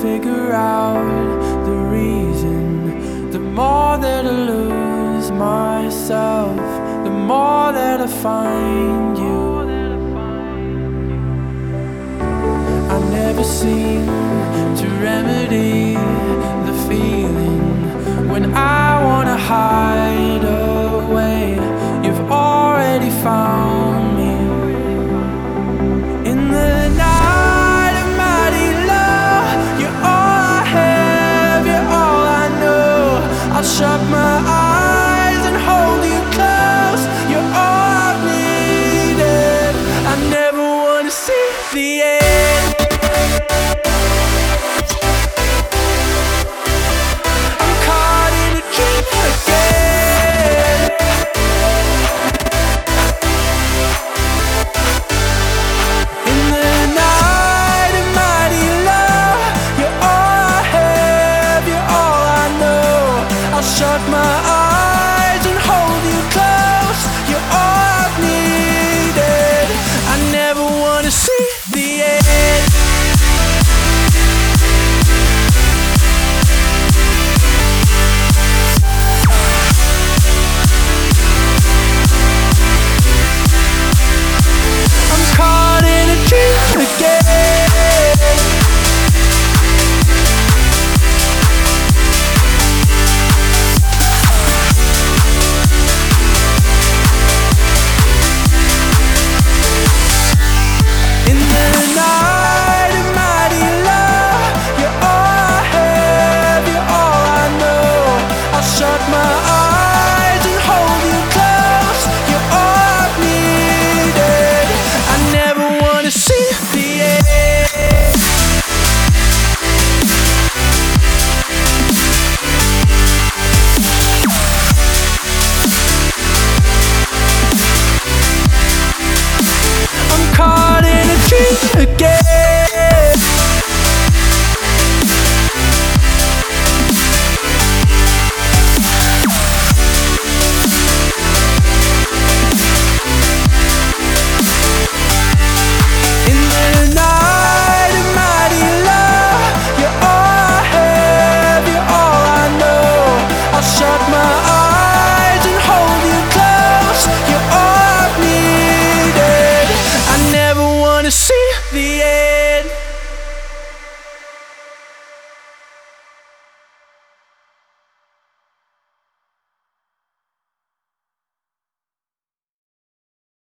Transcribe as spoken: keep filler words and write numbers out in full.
figure out the reason. The more that I lose myself, the more that I find you. I never seem to remedy the feeling when I wanna hide away. You've already found me. In the night of mighty love, you're all I have, you're all I know. I'll shut my eyes and hold you close. You're all I've needed. I never wanna see the end. I'm caught in a dream again. In the night of mighty love, you're all I have, you're all I know. I'll shut my